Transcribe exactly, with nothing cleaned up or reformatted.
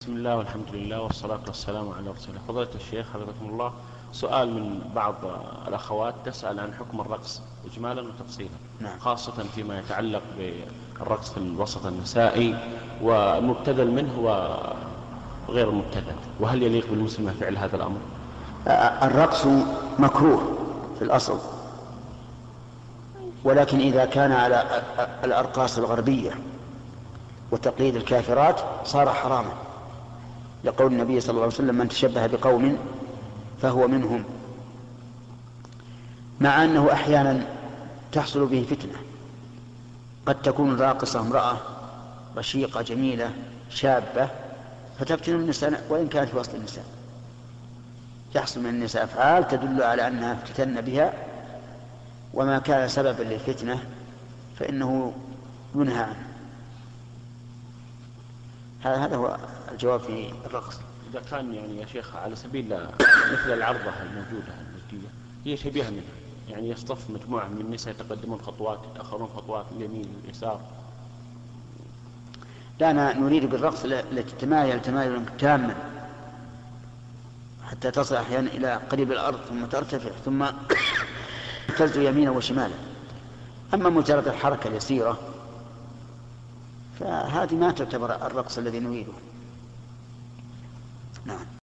بسم الله والحمد لله والصلاة والسلام على رسول الله. فضيلة الشيخ حفظكم الله، سؤال من بعض الأخوات تسأل عن حكم الرقص إجمالا وتفصيلا. نعم. خاصة فيما يتعلق بالرقص في الوسط النسائي والمبتذل منه وغير المبتذل، وهل يليق بالمسلمة فعل هذا الأمر؟ الرقص مكروه في الأصل، ولكن إذا كان على الأرقاص الغربية وتقليد الكافرات صار حراما، لقول النبي صلى الله عليه وسلم: من تشبه بقوم فهو منهم. مع أنه أحيانا تحصل به فتنة، قد تكون الراقصة امرأة رشيقة جميلة شابة فتفتن النساء وإن كانت في وسط النساء، يحصل من النساء أفعال تدل على أنها افتتن بها، وما كان سببا للفتنة فإنه ينهى عنه. هذا هو الجواب في الرقص. إذا كان يعني يا شيخ على سبيل مثل العرضة الموجودة المسجية هي شبيهة منها، يعني يصطف مجموعة من النساء يتقدمون خطوات يتأخرون خطوات اليمين اليسار. لا، أنا نريد بالرقص التي تمايل تمايلا تاما حتى تصل أحيانا إلى قريب الأرض ثم ترتفع ثم تلز يمينا وشمالا. أما مجرد الحركة اليسيرة فهذه ما تعتبر الرقص الذي نريده. نعم.